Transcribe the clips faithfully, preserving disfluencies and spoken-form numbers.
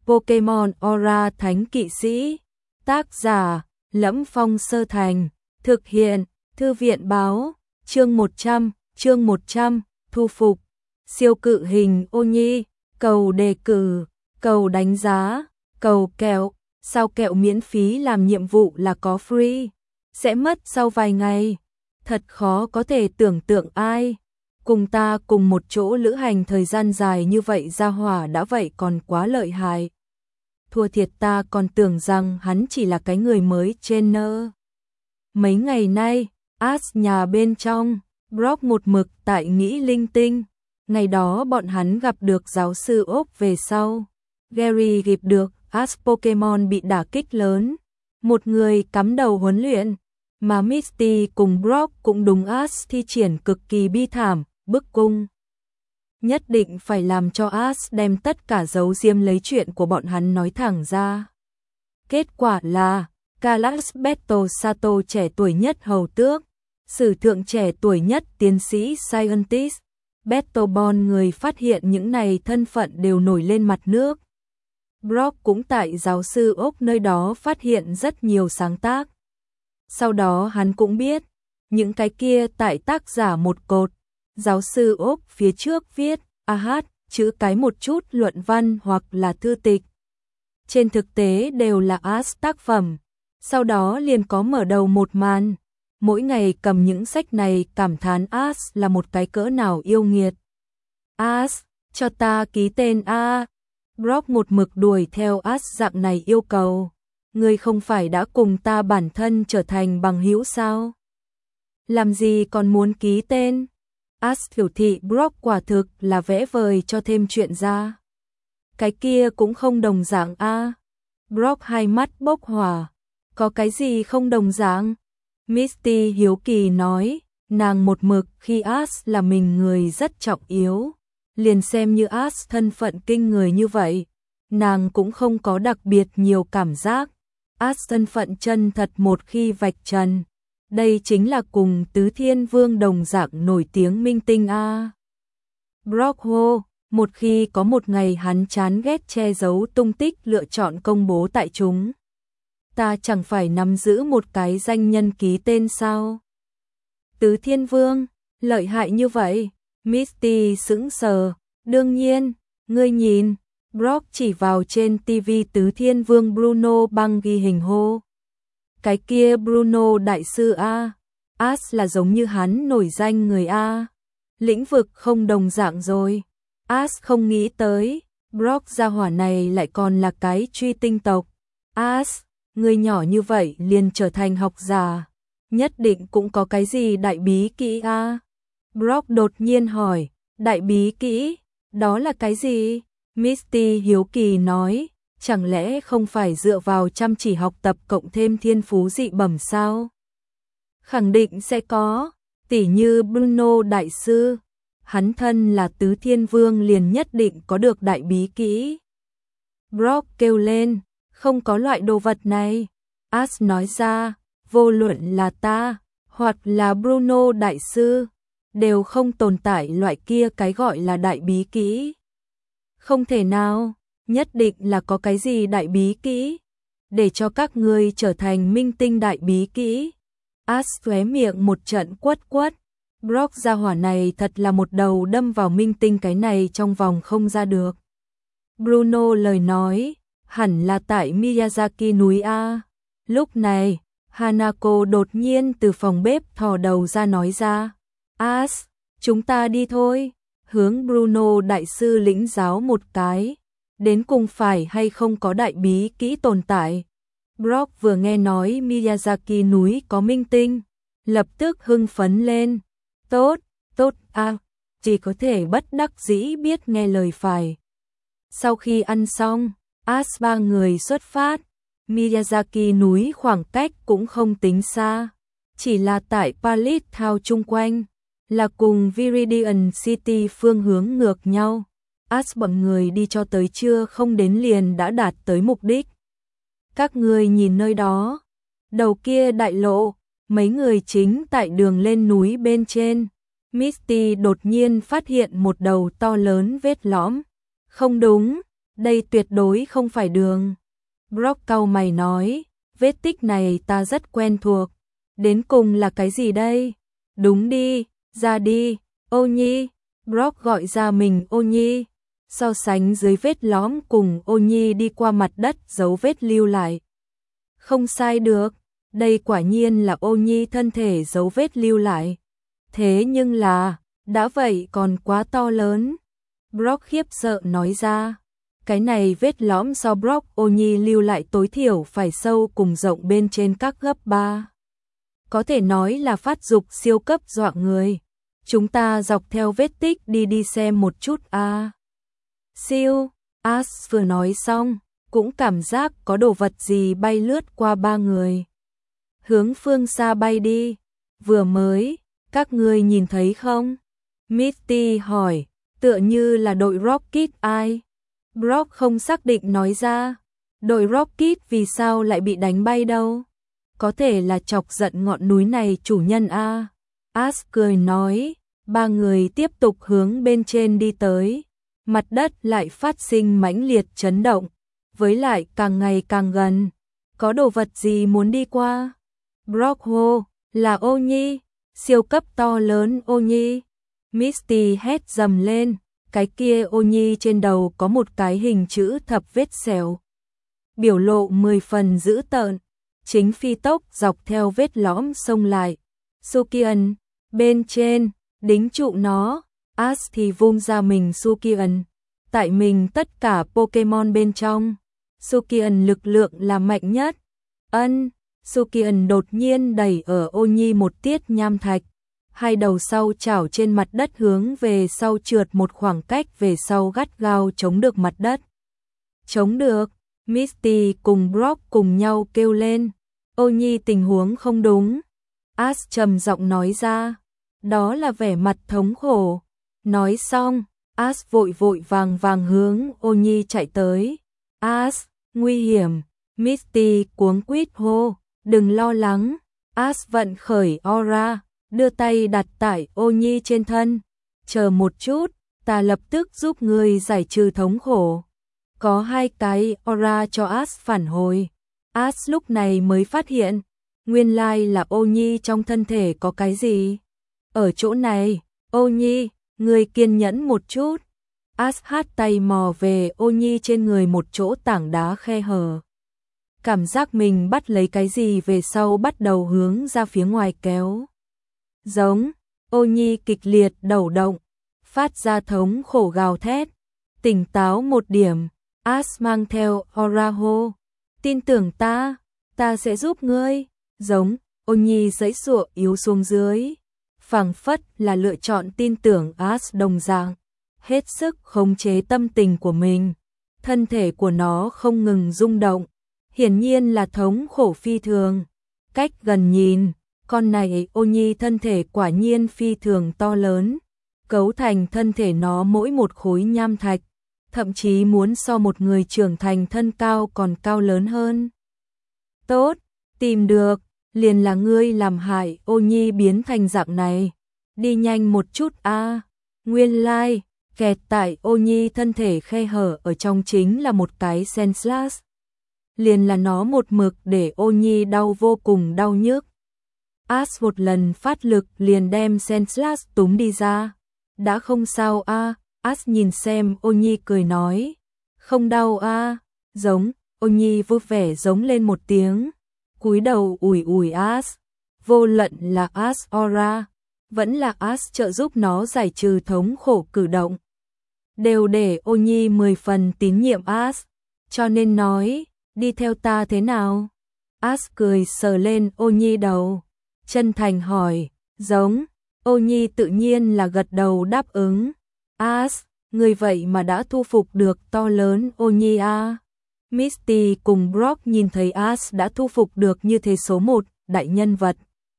Pokemon Aura Thánh Kỵ Sĩ. Tác giả: Lẫm Phong Sơ Thành. Thực hiện: Thư viện báo. Chương một trăm, chương một trăm, thu phục. Siêu cự hình ô nhi, cầu đề cử, cầu đánh giá, cầu kẹo. Sao kẹo miễn phí làm nhiệm vụ là có free, sẽ mất sau vài ngày. Thật khó có thể tưởng tượng ai cùng ta cùng một chỗ lữ hành thời gian dài như vậy, gia hỏa đã vậy còn quá lợi hại. Thua thiệt, ta còn tưởng rằng hắn chỉ là cái người mới trainer. Mấy ngày nay, Ash nhà bên trong, Brock một mực tại nghĩ linh tinh. Ngày đó bọn hắn gặp được giáo sư Oak về sau. Gary gặp được Ash Pokemon bị đả kích lớn. Một người cắm đầu huấn luyện. Mà Misty cùng Brock cũng đúng Ash thi triển cực kỳ bi thảm, bức cung. Nhất định phải làm cho Ash đem tất cả giấu diêm lấy chuyện của bọn hắn nói thẳng ra. Kết quả là Kalas Beto Sato, trẻ tuổi nhất hầu tước, sử thượng trẻ tuổi nhất tiến sĩ scientist. Betobon, người phát hiện những này thân phận đều nổi lên mặt nước. Brock cũng tại giáo sư Oak nơi đó phát hiện rất nhiều sáng tác. Sau đó hắn cũng biết, những cái kia tại tác giả một cột, giáo sư Oak phía trước viết, a hát, chữ cái một chút luận văn hoặc là thư tịch. Trên thực tế đều là Ash tác phẩm, sau đó liền có mở đầu một màn. Mỗi ngày cầm những sách này cảm thán Ash là một cái cỡ nào yêu nghiệt. Ash, cho ta ký tên A. Brock một mực đuổi theo Ash dạng này yêu cầu. Ngươi không phải đã cùng ta bản thân trở thành bằng hữu sao? Làm gì còn muốn ký tên? Ash biểu thị Brock quả thực là vẽ vời cho thêm chuyện ra. Cái kia cũng không đồng dạng a. Brock hai mắt bốc hỏa. Có cái gì không đồng dạng? Misty hiếu kỳ nói, nàng một mực khi Ash là mình người rất trọng yếu. Liền xem như Ash thân phận kinh người như vậy, nàng cũng không có đặc biệt nhiều cảm giác. Ash thân phận chân thật một khi vạch trần, đây chính là cùng Tứ Thiên Vương đồng dạng nổi tiếng minh tinh a. Brock hô, một khi có một ngày hắn chán ghét che giấu tung tích lựa chọn công bố tại chúng. Ta chẳng phải nắm giữ một cái danh nhân ký tên sao? Tứ Thiên Vương, lợi hại như vậy? Misty sững sờ, đương nhiên, ngươi nhìn. Brock chỉ vào trên ti vi Tứ Thiên Vương Bruno băng ghi hình hô. Cái kia Bruno đại sư A. Ash là giống như hắn nổi danh người A. Lĩnh vực không đồng dạng rồi. Ash không nghĩ tới, Brock gia hỏa này lại còn là cái truy tinh tộc. Ash, người nhỏ như vậy liền trở thành học giả. Nhất định cũng có cái gì đại bí kỹ A. Brock đột nhiên hỏi, đại bí kỹ, đó là cái gì? Misty hiếu kỳ nói, chẳng lẽ không phải dựa vào chăm chỉ học tập cộng thêm thiên phú dị bẩm sao? Khẳng định sẽ có, tỉ như Bruno đại sư, hắn thân là Tứ Thiên Vương liền nhất định có được đại bí kỹ. Brock kêu lên, không có loại đồ vật này. Ash nói ra, vô luận là ta, hoặc là Bruno đại sư, đều không tồn tại loại kia cái gọi là đại bí kỹ. Không thể nào, nhất định là có cái gì đại bí kỹ, để cho các ngươi trở thành minh tinh đại bí kỹ. Ash khóe miệng một trận quất quất. Brock gia hỏa này thật là một đầu đâm vào minh tinh cái này trong vòng không ra được. Bruno lời nói, hẳn là tại Miyazaki núi A. Lúc này, Hanako đột nhiên từ phòng bếp thò đầu ra nói ra, Ash, chúng ta đi thôi. Hướng Bruno đại sư lĩnh giáo một cái, đến cùng phải hay không có đại bí kỹ tồn tại. Brock vừa nghe nói Miyazaki núi có minh tinh, lập tức hưng phấn lên. Tốt, tốt à, chỉ có thể bất đắc dĩ biết nghe lời phải. Sau khi ăn xong, Ash ba người xuất phát. Miyazaki núi khoảng cách cũng không tính xa, chỉ là tại Pallet Town chung quanh, là cùng Viridian City phương hướng ngược nhau. Ash bọn người đi cho tới trưa không đến liền đã đạt tới mục đích. Các người nhìn nơi đó, đầu kia đại lộ, mấy người chính tại đường lên núi bên trên. Misty đột nhiên phát hiện một đầu to lớn vết lõm. Không đúng, Đây tuyệt đối không phải đường. Brock cau mày nói, vết tích này ta rất quen thuộc. Đến cùng là cái gì đây? Đúng đi, ra đi, Ô Nhi. Brock gọi ra mình Ô Nhi. So sánh dưới vết lõm cùng Ô Nhi đi qua mặt đất dấu vết lưu lại. Không sai được, đây quả nhiên là Ô Nhi thân thể dấu vết lưu lại. Thế nhưng là, đã vậy còn quá to lớn. Brock khiếp sợ nói ra. Cái này vết lõm so Brock Ô Nhi lưu lại tối thiểu phải sâu cùng rộng bên trên các gấp ba. Có thể nói là phát dục siêu cấp dọa người. Chúng ta dọc theo vết tích đi đi xem một chút a. À. Siêu, As vừa nói xong, cũng cảm giác có đồ vật gì bay lướt qua ba người. Hướng phương xa bay đi, vừa mới, các ngươi nhìn thấy không? Misty hỏi, tựa như là đội Rocket ai? Brock không xác định nói ra, đội Rocket vì sao lại bị đánh bay đâu? Có thể là chọc giận ngọn núi này chủ nhân a. As cười nói, ba người tiếp tục hướng bên trên đi tới. Mặt đất lại phát sinh mãnh liệt chấn động, với lại càng ngày càng gần. Có đồ vật gì muốn đi qua? Brock hô, là Ô Nhi, siêu cấp to lớn Ô Nhi. Misty hét dầm lên, cái kia Ô Nhi trên đầu có một cái hình chữ thập vết sẹo. Biểu lộ mười phần dữ tợn, chính phi tốc dọc theo vết lõm xông lại. Sukian, bên trên, đính trụ nó. As thì vung ra mình Sukian. Tại mình tất cả Pokemon bên trong, Sukian lực lượng là mạnh nhất. Ân, Sukian đột nhiên đẩy ở Ô Nhi một tiết nham thạch. Hai đầu sau chảo trên mặt đất hướng về sau trượt một khoảng cách về sau gắt gao chống được mặt đất. Chống được, Misty cùng Brock cùng nhau kêu lên. Ô Nhi tình huống không đúng. As trầm giọng nói ra, đó là vẻ mặt thống khổ. Nói xong, As vội vội vàng vàng hướng Ô Nhi chạy tới. As, nguy hiểm. Misty cuống quýt hô, đừng lo lắng. As vận khởi aura, đưa tay đặt tại Ô Nhi trên thân. Chờ một chút, ta lập tức giúp người giải trừ thống khổ. Có hai cái aura cho As phản hồi. As lúc này mới phát hiện, nguyên lai là Ô Nhi trong thân thể có cái gì. Ở chỗ này, Ô Nhi, người kiên nhẫn một chút. As hát tay mò về Ô Nhi trên người một chỗ tảng đá khe hở. Cảm giác mình bắt lấy cái gì về sau bắt đầu hướng ra phía ngoài kéo. Giống, Ô Nhi kịch liệt đầu động, phát ra thống khổ gào thét. Tỉnh táo một điểm, As mang theo aura hô. Tin tưởng ta, ta sẽ giúp ngươi. Giống, Ô Nhi giãy giụa yếu xuống dưới. Phảng phất là lựa chọn tin tưởng As đồng dạng, hết sức khống chế tâm tình của mình. Thân thể của nó không ngừng rung động, hiển nhiên là thống khổ phi thường. Cách gần nhìn, con này Ô Nhi thân thể quả nhiên phi thường to lớn, cấu thành thân thể nó mỗi một khối nham thạch, thậm chí muốn so một người trưởng thành thân cao còn cao lớn hơn. Tốt, tìm được. Liền là ngươi làm hại Ô Nhi biến thành dạng này. Đi nhanh một chút a. À. Nguyên lai, like, kẹt tại Ô Nhi thân thể khe hở ở trong chính là một cái Senslash. Liền là nó một mực để Ô Nhi đau vô cùng đau nhức. As một lần phát lực liền đem Senslash túm đi ra. Đã không sao a. À. As nhìn xem Ô Nhi cười nói. Không đau a. À. Giống, Ô Nhi vui vẻ giống lên một tiếng. Cúi đầu ủi ủi As, vô luận là As aura, vẫn là As trợ giúp nó giải trừ thống khổ cử động. Đều để Ô Nhi mười phần tín nhiệm As, cho nên nói, đi theo ta thế nào? As cười sờ lên Ô Nhi đầu, chân thành hỏi, giống, Ô Nhi tự nhiên là gật đầu đáp ứng. As, người vậy mà đã thu phục được to lớn Ô Nhi a. Misty cùng Brock nhìn thấy As đã thu phục được như thế số một đại nhân vật.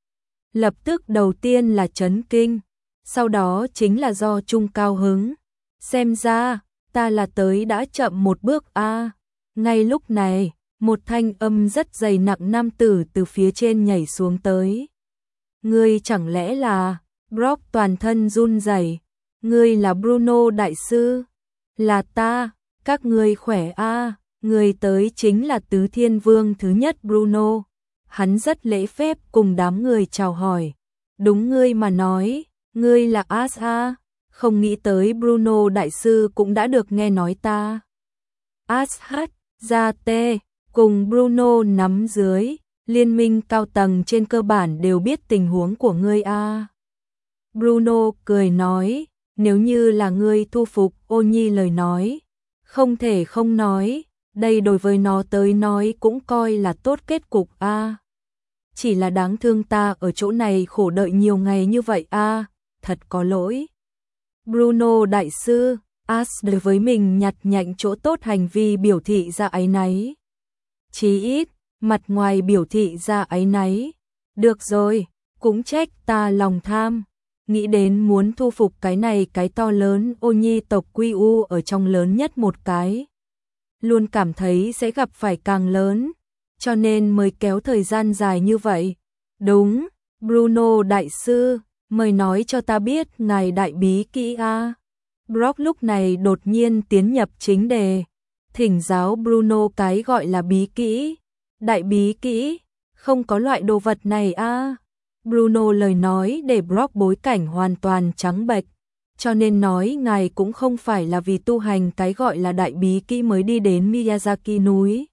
Lập tức đầu tiên là chấn kinh, sau đó chính là do chung cao hứng. Xem ra, ta là tới đã chậm một bước a. À. Ngay lúc này, một thanh âm rất dày nặng nam tử từ phía trên nhảy xuống tới. Ngươi chẳng lẽ là... Brock toàn thân run rẩy. Ngươi là Bruno đại sư? Là ta. các ngươi khỏe a, người tới chính là Tứ Thiên Vương thứ nhất Bruno. Hắn rất lễ phép cùng đám người chào hỏi. Đúng ngươi mà nói, ngươi là Ash a, không nghĩ tới Bruno đại sư cũng đã được nghe nói ta. Ash hát ra tê, cùng Bruno nắm dưới, liên minh cao tầng trên cơ bản đều biết tình huống của ngươi a. Bruno cười nói, nếu như là ngươi thu phục Ô Nhi lời nói, không thể không nói, đây đối với nó tới nói cũng coi là tốt kết cục a. Chỉ là đáng thương ta ở chỗ này khổ đợi nhiều ngày như vậy a, thật có lỗi. Bruno đại sư, Ash đối với mình nhặt nhạnh chỗ tốt hành vi biểu thị ra áy náy. Chí ít, mặt ngoài biểu thị ra áy náy. Được rồi, cũng trách ta lòng tham. Nghĩ đến muốn thu phục cái này cái to lớn Ô Nhi tộc Quy U ở trong lớn nhất một cái. Luôn cảm thấy sẽ gặp phải càng lớn, cho nên mới kéo thời gian dài như vậy. Đúng, Bruno đại sư, mời nói cho ta biết ngài đại bí kỹ a. Brock lúc này đột nhiên tiến nhập chính đề, thỉnh giáo Bruno cái gọi là bí kỹ. Đại bí kỹ, không có loại đồ vật này a. Bruno lời nói để Brock bối cảnh hoàn toàn trắng bệch, cho nên nói ngài cũng không phải là vì tu hành cái gọi là đại bí kỹ mới đi đến Miyazaki núi.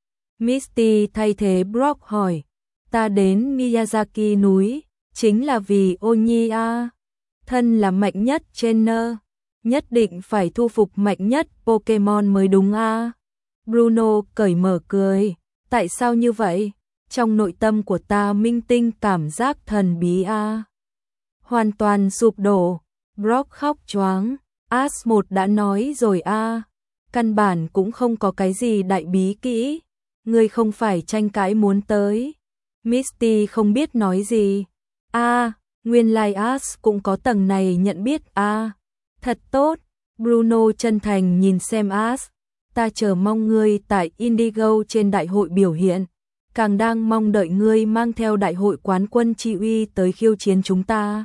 Misty thay thế Brock hỏi, ta đến Miyazaki núi, chính là vì Ô Nhi a. Thân là mạnh nhất trainer, nhất định phải thu phục mạnh nhất Pokemon mới đúng a. Bruno cởi mở cười, tại sao như vậy? Trong nội tâm của ta minh tinh cảm giác thần bí a. Hoàn toàn sụp đổ, Brock khóc choáng, Ash một đã nói rồi a, căn bản cũng không có cái gì đại bí kỹ, ngươi không phải tranh cãi muốn tới. Misty không biết nói gì. A, nguyên lai Ash cũng có tầng này nhận biết a. Thật tốt, Bruno chân thành nhìn xem Ash, ta chờ mong ngươi tại Indigo trên đại hội biểu hiện, càng đang mong đợi ngươi mang theo đại hội quán quân chi uy tới khiêu chiến chúng ta.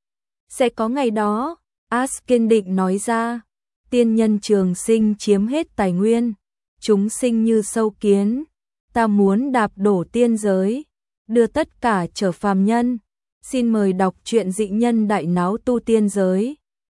Sẽ có ngày đó, Ash kiên định nói ra, tiên nhân trường sinh chiếm hết tài nguyên, chúng sinh như sâu kiến, ta muốn đạp đổ tiên giới, đưa tất cả trở phàm nhân. Xin mời đọc truyện Dị Nhân Đại Náo Tu Tiên Giới.